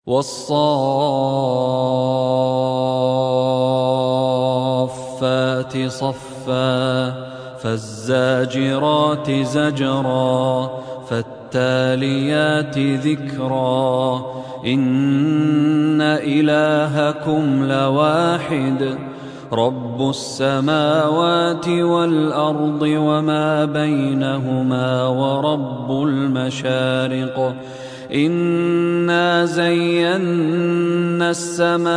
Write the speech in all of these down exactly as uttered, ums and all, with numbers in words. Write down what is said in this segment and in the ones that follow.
والصافات صفا فالزاجرات زجرا فالتاليات ذكرا إن إلهكم لواحد رب السماوات والأرض وما بينهما ورب المشارق إنا زينا السماء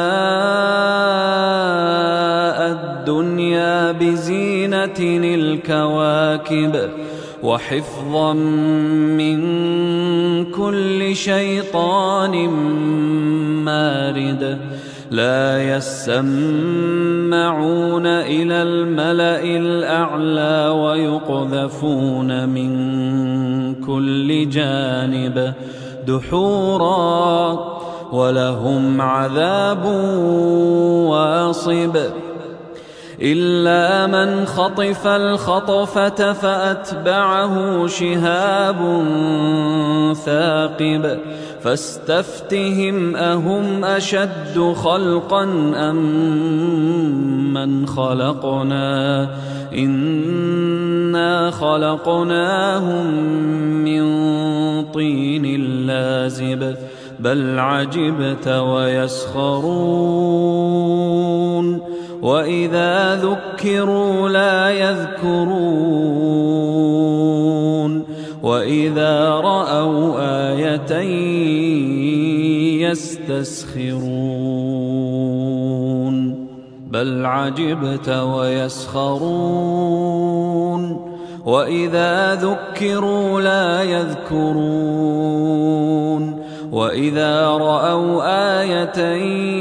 الدنيا بزينة الكواكب وحفظا من كل شيطان مارد لا يسمعون إلى الملأ الأعلى ويقذفون من كل جانب دحورا ولهم عذاب واصب إلا من خطف الخطفة فأتبعه شهاب ثاقب فاستفتهم أهم أشد خلقا أم من خلقنا إنا خلقناهم من طين لازب بل عجبت ويسخرون وإذا ذكروا لا يذكرون وإذا رأوا آية يستسخرون بل عجبت ويسخرون وإذا ذكروا لا يذكرون وإذا رأوا آية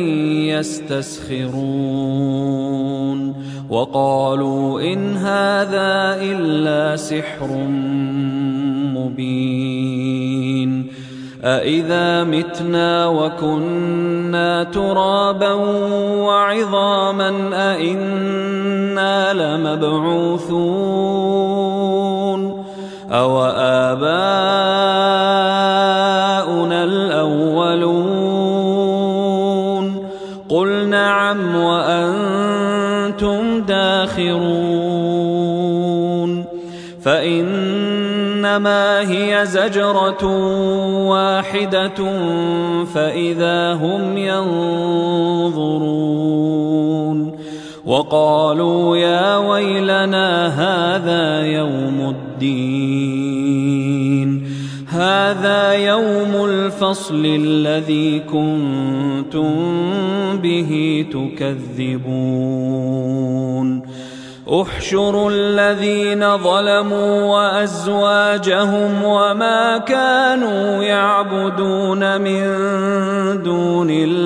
يستسخرون وقالوا إن هذا إلا سحر مبين أإذا متنا وكنا ترابا وعظاما أإنا لمبعوثون أو آباؤنا الأولون قل نعم وأنتم داخرون فإنما هي زجرة واحدة فإذا هم ينظرون وقالوا يا ويلنا هذا يوم الدين هذا يوم الفصل الذي كنتم به تكذبون احشروا الذين ظلموا وأزواجهم وما كانوا يعبدون من دون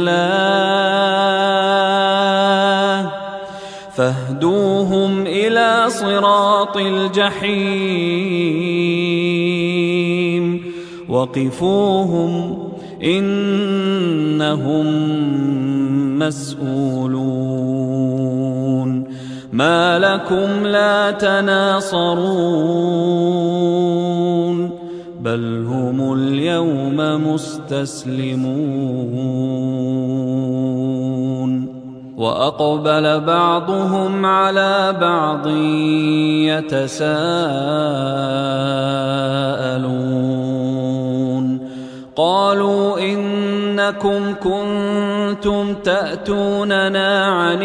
الله فاهدوهم إلى صراط الجحيم وقفوهم إنهم مسؤولون ما لكم لا تناصرون بل هم اليوم مستسلمون وأقبل بعضهم على بعض يتساءلون قالوا إنكم كنتم تأتوننا عن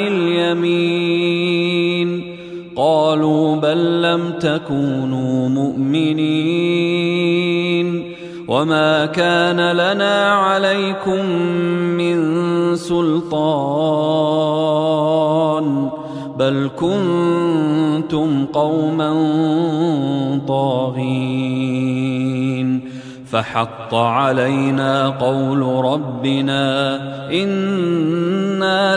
اليمين قالوا بل لم تكونوا مؤمنين وما كان لنا عليكم من سلطان بل كنتم قوما طاغين فحق علينا قول ربنا إنا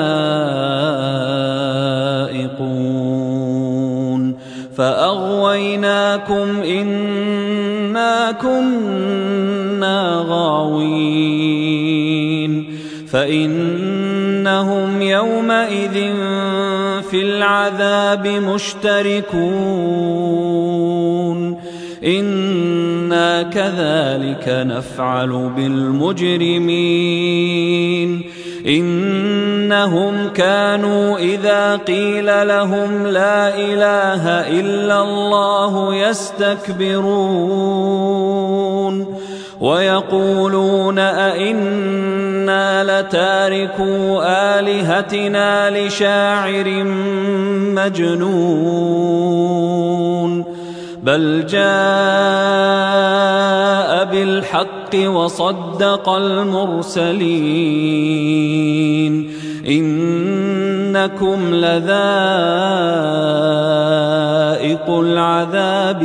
لذائقون فأغويناكم إنا كنا غاوين فإنهم يومئذ في العذاب مشتركون إنا كذلك نفعل بالمجرمين إنهم كانوا إذا قيل لهم لا إله إلا الله يستكبرون ويقولون أئنا لتاركو آلهتنا لشاعر مجنون بل جاء بالحق وصدق المرسلين إنكم لذائق العذاب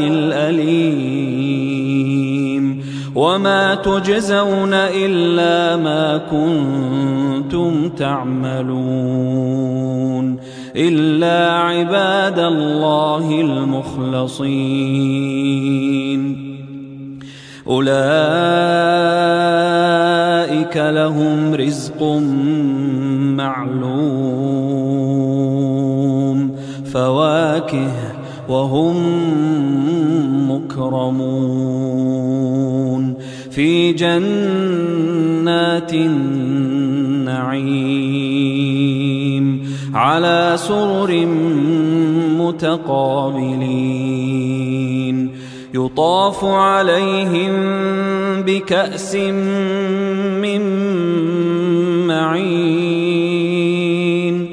الأليم وما تجزون إلا ما كنتم تعملون إلا عباد الله المخلصين أولئك لهم رزق معلوم فواكه وهم مكرمون في جنات النعيم على سرر متقابلين يطاف عليهم بكأس من معين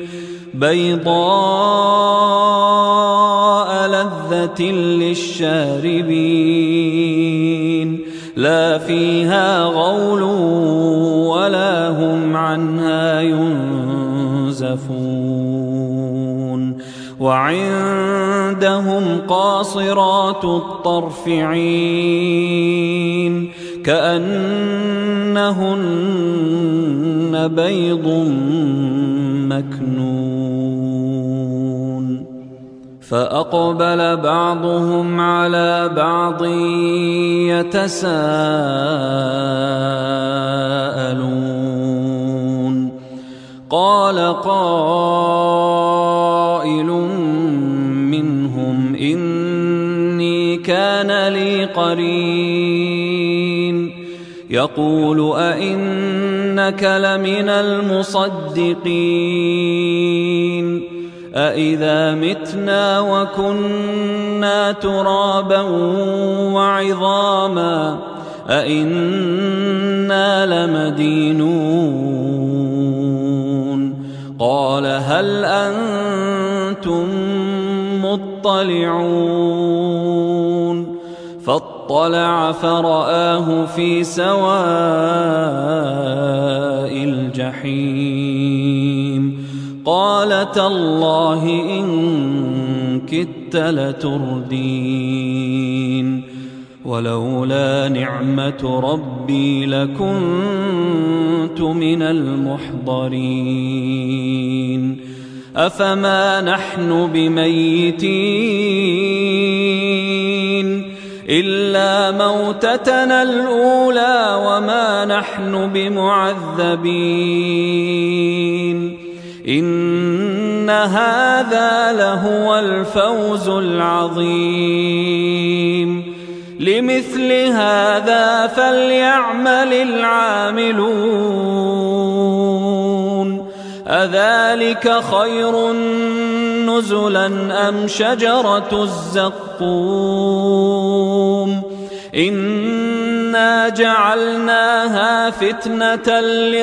بيضاء لذة للشاربين لا فيها غول ولا هم عنها ينزفون وعندهم قاصرات الطرف عين كأنهن بيض مكنون فأقبل بعضهم على بعض يتساءلون قال قائل منهم إني كان لي قرين يقول أئنك لمن المصدقين أإذا متنا وكنا ترابا وعظاما أئنا لمدينون قال هل أنتم مطلعون فاطلع فرآه في سواء الجحيم قال تالله إن كدت لتردين ولولا نعمة ربي لكنت من المحضرين أفما نحن بميتين إلا موتتنا الأولى وما نحن بمعذبين إن هذا لهو الفوز العظيم لمثل هذا فليعمل العاملون أذلك خير نزلا أم شجرة الزقوم إنا جعلناها فتنة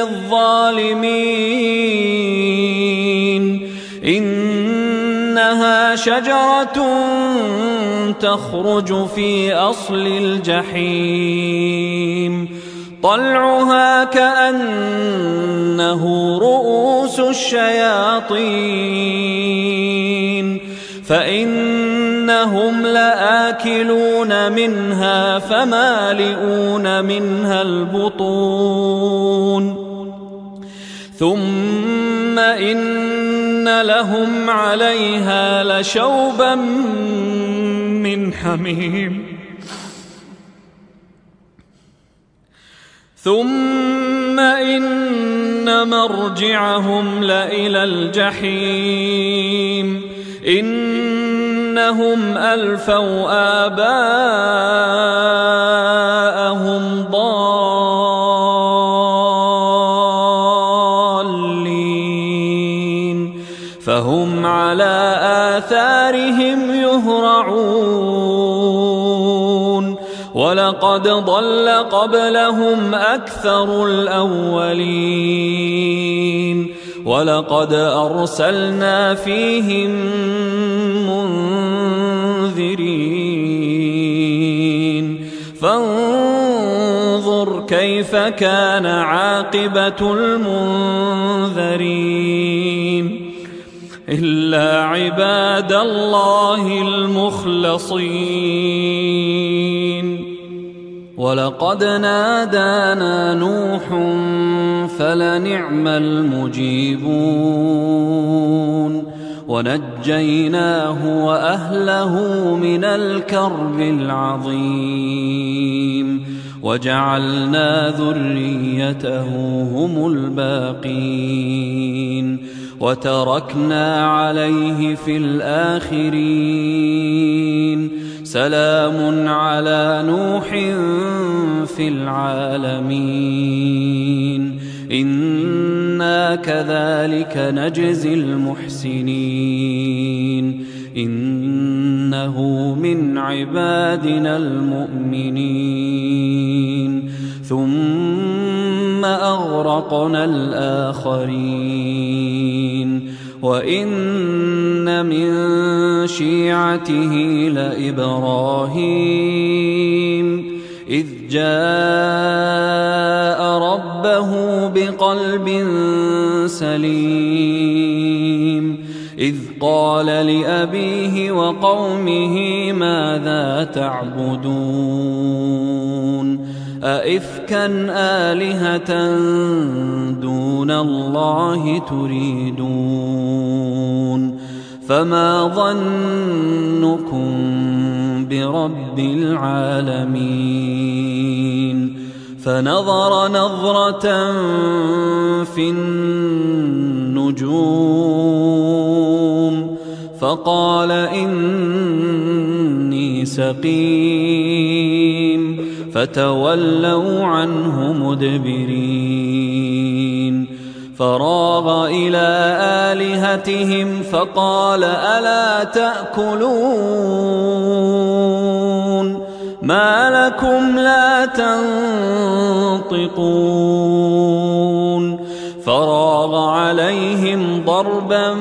للظالمين إنها شجرة تخرج في أصل الجحيم طلعها كأنه رؤوس الشياطين فإنهم لآكلون منها فمالئون منها البطون ثم إن لهم عليها لشوبا من حميم ثم إن مرجعهم لإلى الجحيم إن إنهم ألفوا آباءهم ضالين فهم على آثارهم يهرعون ولقد ضل قبلهم أكثر الأولين ولقد أرسلنا فيهم منذرين فانظر كيف كان عاقبة المنذرين إلا عباد الله المخلصين ولقد نادانا نوح فلنعم المجيبون ونجيناه وأهله من الكرب العظيم وجعلنا ذريته هم الباقين وتركنا عليه في الآخرين سلام على نوح في العالمين إنا كذلك نجزي المحسنين إنه من عبادنا المؤمنين ثم أغرقنا الآخرين وإن من شيعته لإبراهيم إذ جاء ربه بقلب سليم إذ قال لأبيه وقومه ماذا تعبدون أئفكا آلهة دون الله تريدون فما ظنكم برب العالمين فنظر نظرة في النجوم فقال إني سقيم فتولوا عنه مدبرين فراغ إلى آلهتهم فقال ألا تأكلون ما لكم لا تنطقون فراغ عليهم ضربا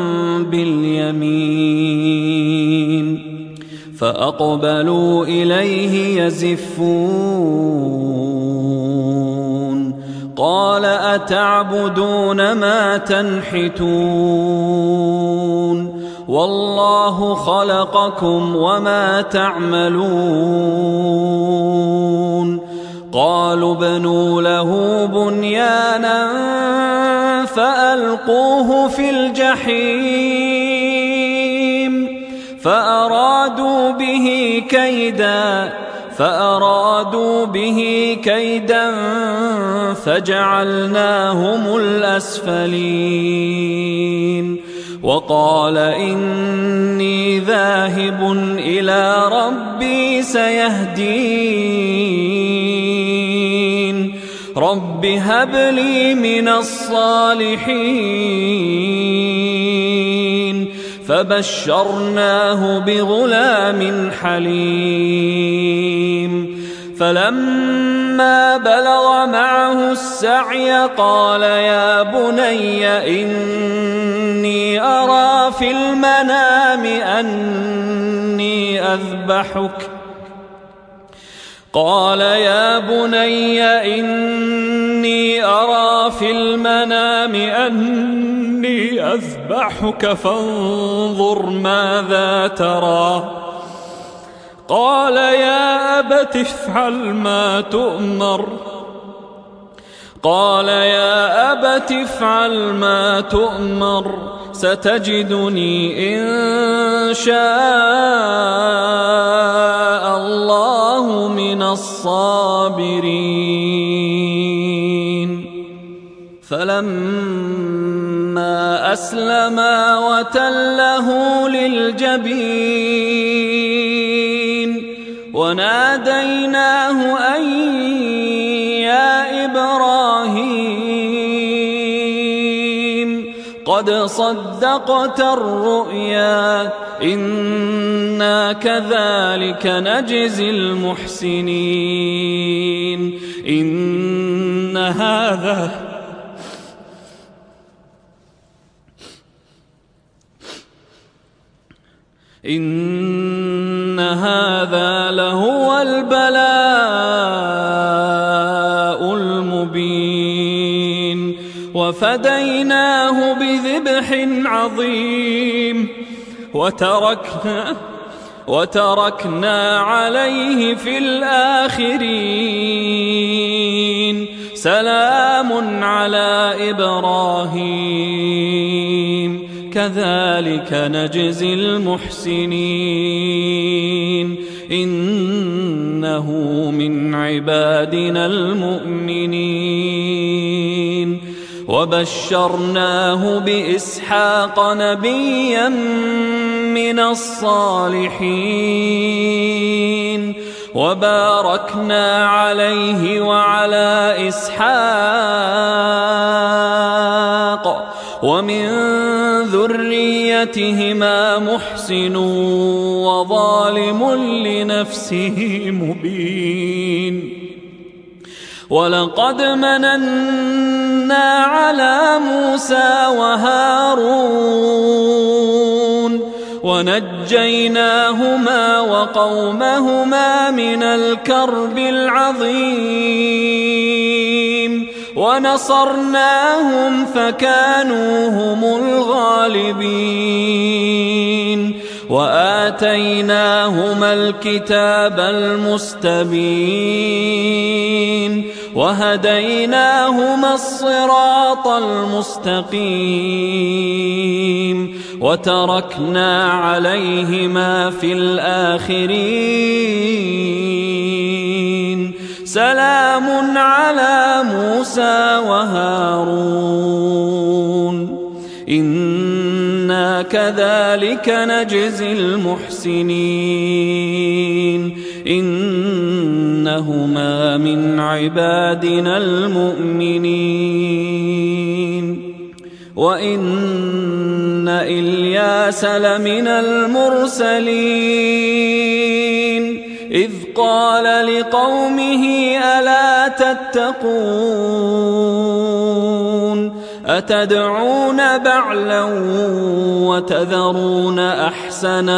باليمين فأقبلوا إليه يزفون قال أتعبدون ما تنحتون والله خلقكم وما تعملون قالوا ابنوا له بنيانا فألقوه في الجحيم فأرادوا به كيدا فأرادوا به كيدا فجعلناهم الأسفلين وقال إني ذاهب إلى ربي سيهدين رب هب لي من الصالحين فبشرناه بغلام حليم فلما بلغ معه السعي قال يا بني إني أرى في المنام أني أذبحك قال يا بني إني أرى في المنام أني أذبحك فانظر ماذا ترى قال يا أبت افعل ما تؤمر قال يا أبت افعل ما تؤمر ستجدني إن شاء الله من الصابرين فلما أسلما وتله للجبين وناديناه أن يا إبراهيم قد صدقت الرؤيا إنا كذلك نجزي المحسنين إن هذا إن هذا لهو البلاء المبين وفديناه بذبح عظيم وتركنا وتركنا عليه في الآخرين سلام على إبراهيم كذلك نجزي المحسنين إنه من عبادنا المؤمنين وبشرناه بإسحاق نبيا من الصالحين وباركنا عليه وعلى إسحاق ومن ذريتهما محسن وظالم لنفسه مبين ولقد مننا على موسى وهارون ونجيناهما وقومهما من الكرب العظيم ونصرناهم فكانوا هم الغالبين وآتيناهما الكتاب المستبين وهديناهما الصراط المستقيم وتركنا عليهما في الآخرين سلام على موسى وهارون إنا كذلك نجزي المحسنين إنهما من عبادنا المؤمنين وإن إلياس لمن المرسلين إذ قال لقومه ألا تتقون أتدعون بعلا وتذرون أحسن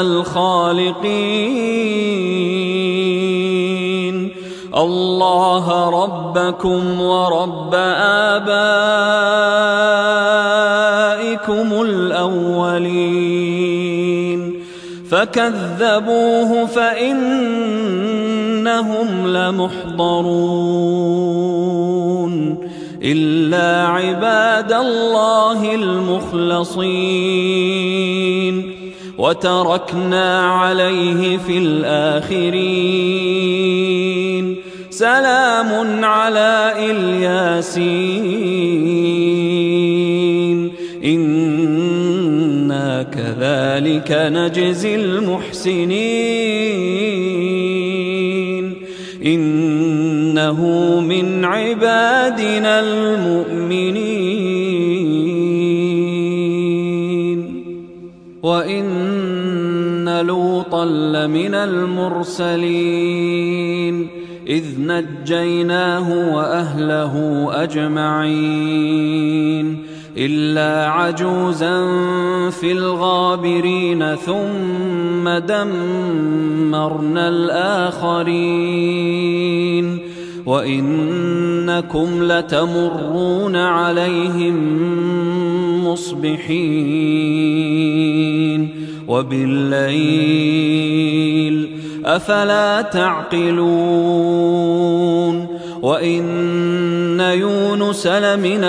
الخالقين الله ربكم ورب آبائكم الأولين فكذبوه فإنهم لمحضرون إلا عباد الله المخلصين وتركنا عليه في الآخرين سلام على الياسين إنا كذلك نجزي المحسنين إنه من عبادنا المؤمنين وإن لوطا لمن المرسلين إذ نجيناه وأهله أجمعين إلا عجوزا في الغابرين ثم دمرنا الآخرين وإنكم لتمرون عليهم مصبحين وبالليل أفلا تعقلون وإن يونس لمن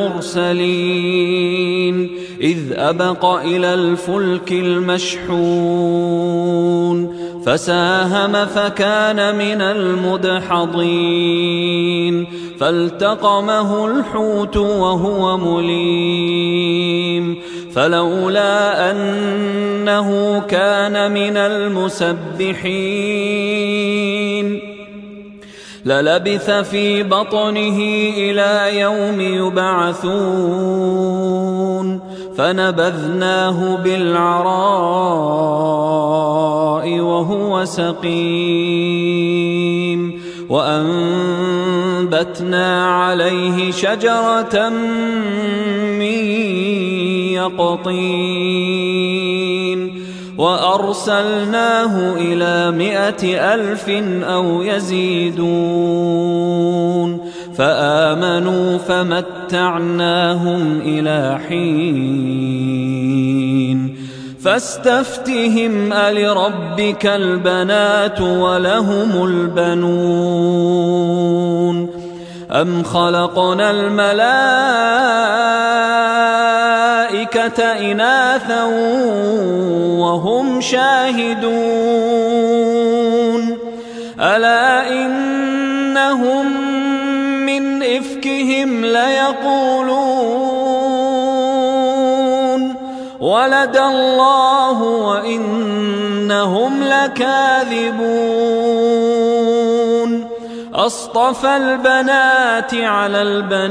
المرسلين إذ أبق إلى الفلك المشحون فساهم فكان من المدحضين فالتقمه الحوت وهو مليم فلولا أنه كان من المسبحين للبث في بطنه إلى يوم يبعثون فنبذناه بالعراء وهو سقيم وأنبتنا عليه شجرة من يقطين وأرسلناه إلى مائة ألف أو يزيدون فآمنوا فمتعناهم إلى حين فاستفتهم ألربك البنات ولهم البنون أم خلقنا الملائكة إناثا وهم شاهدون ألا إنهم من إفكهم ليقولون ولد الله وإنهم لكاذبون أصطفى البنات على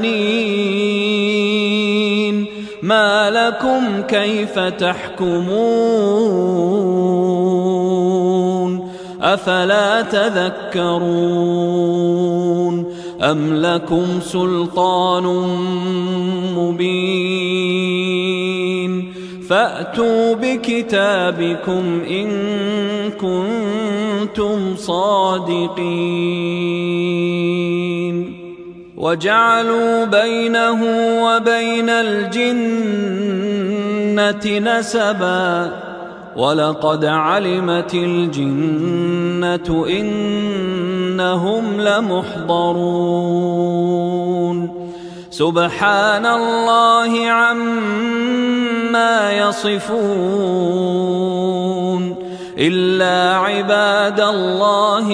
البنين ما لكم كيف تحكمون أفلا تذكرون أم لكم سلطان مبين فأتوا بكتابكم إن كنتم صادقين وجعلوا بينه وبين الجنة نسبا ولقد علمت الجنة إنهم لمحضرون سبحان الله عما يصفون إلا عباد الله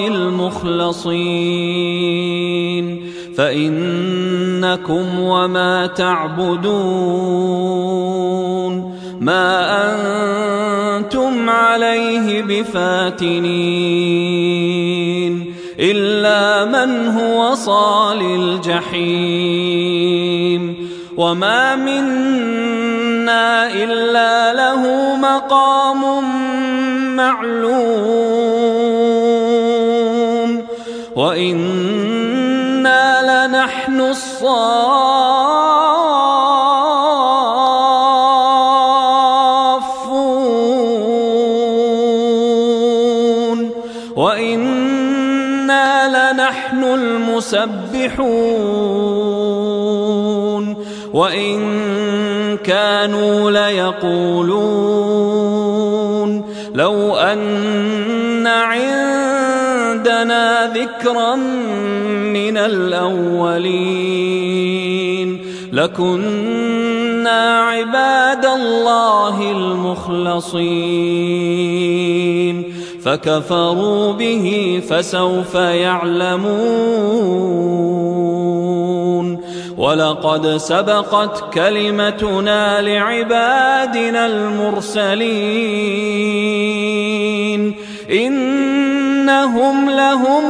المخلصين فإنكم وما تعبدون ما أنتم عليه بفاتنين إلا من هو صال الجحيم وما منا إلا له مقام معلوم وإنا لنحن الصافون وإنا لنحن المسبحون وإن كانوا ليقولون لو أن عندنا ذكرا من الأولين لكنا عباد الله المخلصين فكفروا به فسوف يعلمون ولقد سبقت كلمتنا لعبادنا المرسلين إنهم لهم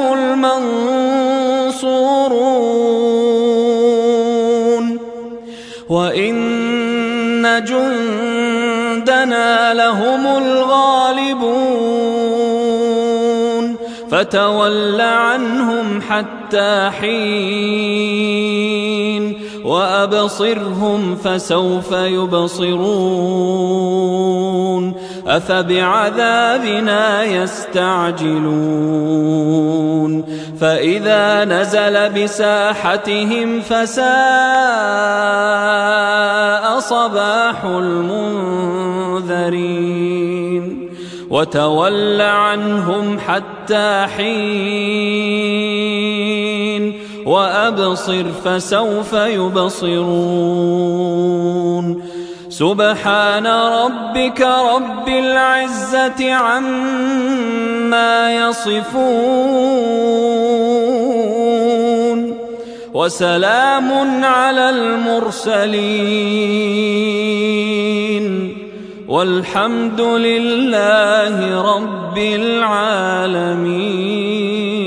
المنصورون وإن جندنا لهم الغالبون فتول عنهم حتى حين وأبصرهم فسوف يبصرون أفبعذابنا يستعجلون فإذا نزل بساحتهم فساء صباح المنذرين وتول عنهم حتى حين وأبصر فسوف يبصرون سبحان ربك رب العزة عما يصفون وسلام على المرسلين والحمد لله رب العالمين.